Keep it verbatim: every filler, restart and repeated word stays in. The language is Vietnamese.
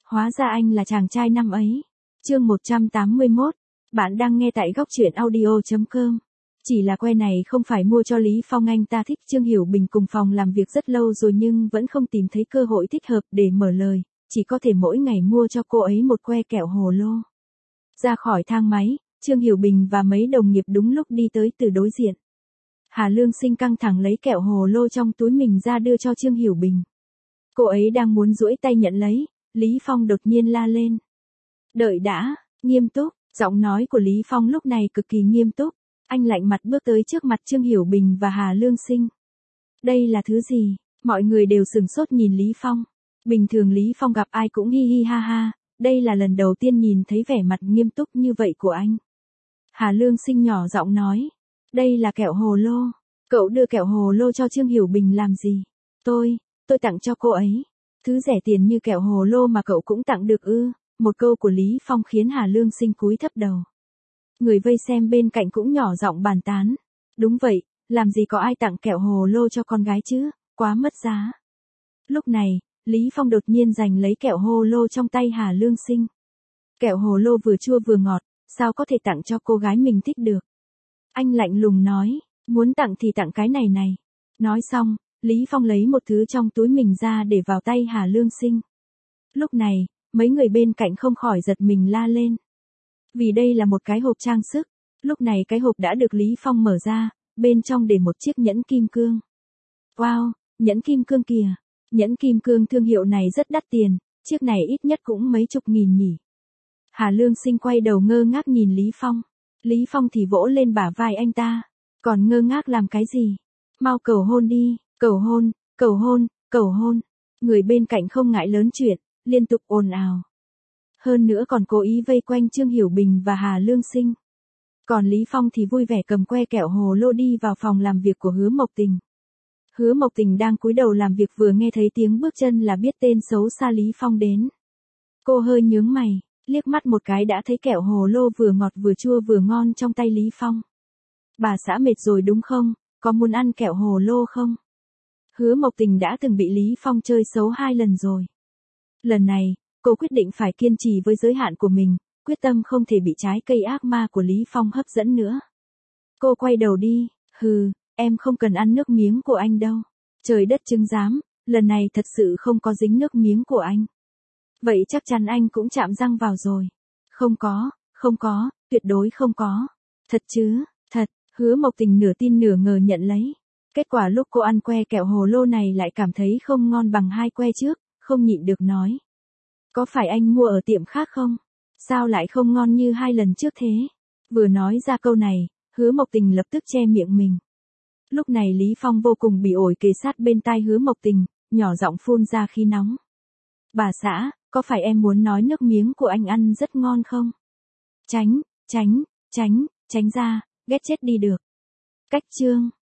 Hóa ra anh là chàng trai năm ấy. Chương một trăm tám mươi mốt. Bạn đang nghe tại góc truyện audio chấm com. Chỉ là que này không phải mua cho Lý Phong, anh ta thích Trương Hiểu Bình cùng phòng làm việc rất lâu rồi nhưng vẫn không tìm thấy cơ hội thích hợp để mở lời, chỉ có thể mỗi ngày mua cho cô ấy một que kẹo hồ lô. Ra khỏi thang máy, Trương Hiểu Bình và mấy đồng nghiệp đúng lúc đi tới từ đối diện. Hà Lương Sinh căng thẳng lấy kẹo hồ lô trong túi mình ra đưa cho Trương Hiểu Bình. Cô ấy đang muốn duỗi tay nhận lấy, Lý Phong đột nhiên la lên. Đợi đã, nghiêm túc, giọng nói của Lý Phong lúc này cực kỳ nghiêm túc. Anh lạnh mặt bước tới trước mặt Trương Hiểu Bình và Hà Lương Sinh. Đây là thứ gì? Mọi người đều sửng sốt nhìn Lý Phong. Bình thường Lý Phong gặp ai cũng hi hi ha ha, đây là lần đầu tiên nhìn thấy vẻ mặt nghiêm túc như vậy của anh. Hà Lương Sinh nhỏ giọng nói. Đây là kẹo hồ lô. Cậu đưa kẹo hồ lô cho Trương Hiểu Bình làm gì? Tôi, tôi tặng cho cô ấy. Thứ rẻ tiền như kẹo hồ lô mà cậu cũng tặng được ư? Một câu của Lý Phong khiến Hà Lương Sinh cúi thấp đầu. Người vây xem bên cạnh cũng nhỏ giọng bàn tán. Đúng vậy, làm gì có ai tặng kẹo hồ lô cho con gái chứ, quá mất giá. Lúc này, Lý Phong đột nhiên giành lấy kẹo hồ lô trong tay Hà Lương Sinh. Kẹo hồ lô vừa chua vừa ngọt, sao có thể tặng cho cô gái mình thích được? Anh lạnh lùng nói, muốn tặng thì tặng cái này này. Nói xong, Lý Phong lấy một thứ trong túi mình ra để vào tay Hà Lương Sinh. Lúc này, mấy người bên cạnh không khỏi giật mình la lên. Vì đây là một cái hộp trang sức. Lúc này cái hộp đã được Lý Phong mở ra, bên trong để một chiếc nhẫn kim cương. Wow, nhẫn kim cương kìa. Nhẫn kim cương thương hiệu này rất đắt tiền, chiếc này ít nhất cũng mấy chục nghìn nhỉ. Hà Lương Sinh quay đầu ngơ ngác nhìn Lý Phong. Lý Phong thì vỗ lên bả vai anh ta. Còn ngơ ngác làm cái gì? Mau cầu hôn đi, cầu hôn, cầu hôn, cầu hôn. Người bên cạnh không ngại lớn chuyện, liên tục ồn ào. Hơn nữa còn cố ý vây quanh Trương Hiểu Bình và Hà Lương Sinh. Còn Lý Phong thì vui vẻ cầm que kẹo hồ lô đi vào phòng làm việc của Hứa Mộc Tình. Hứa Mộc Tình đang cúi đầu làm việc vừa nghe thấy tiếng bước chân là biết tên xấu xa Lý Phong đến. Cô hơi nhướng mày, liếc mắt một cái đã thấy kẹo hồ lô vừa ngọt vừa chua vừa ngon trong tay Lý Phong. Bà xã mệt rồi đúng không, có muốn ăn kẹo hồ lô không? Hứa Mộc Tình đã từng bị Lý Phong chơi xấu hai lần rồi. Lần này, cô quyết định phải kiên trì với giới hạn của mình, quyết tâm không thể bị trái cây ác ma của Lý Phong hấp dẫn nữa. Cô quay đầu đi, hừ, em không cần ăn nước miếng của anh đâu. Trời đất chứng giám, lần này thật sự không có dính nước miếng của anh. Vậy chắc chắn anh cũng chạm răng vào rồi. Không có, không có, tuyệt đối không có. Thật chứ, thật, Hứa Mộc Tình nửa tin nửa ngờ nhận lấy. Kết quả lúc cô ăn que kẹo hồ lô này lại cảm thấy không ngon bằng hai que trước, không nhịn được nói. Có phải anh mua ở tiệm khác không? Sao lại không ngon như hai lần trước thế? Vừa nói ra câu này, Hứa Mộc Tình lập tức che miệng mình. Lúc này Lý Phong vô cùng bị ổi kề sát bên tai Hứa Mộc Tình, nhỏ giọng phun ra khí nóng. Bà xã, có phải em muốn nói nước miếng của anh ăn rất ngon không? Tránh, tránh, tránh, tránh ra, ghét chết đi được. Cách chương.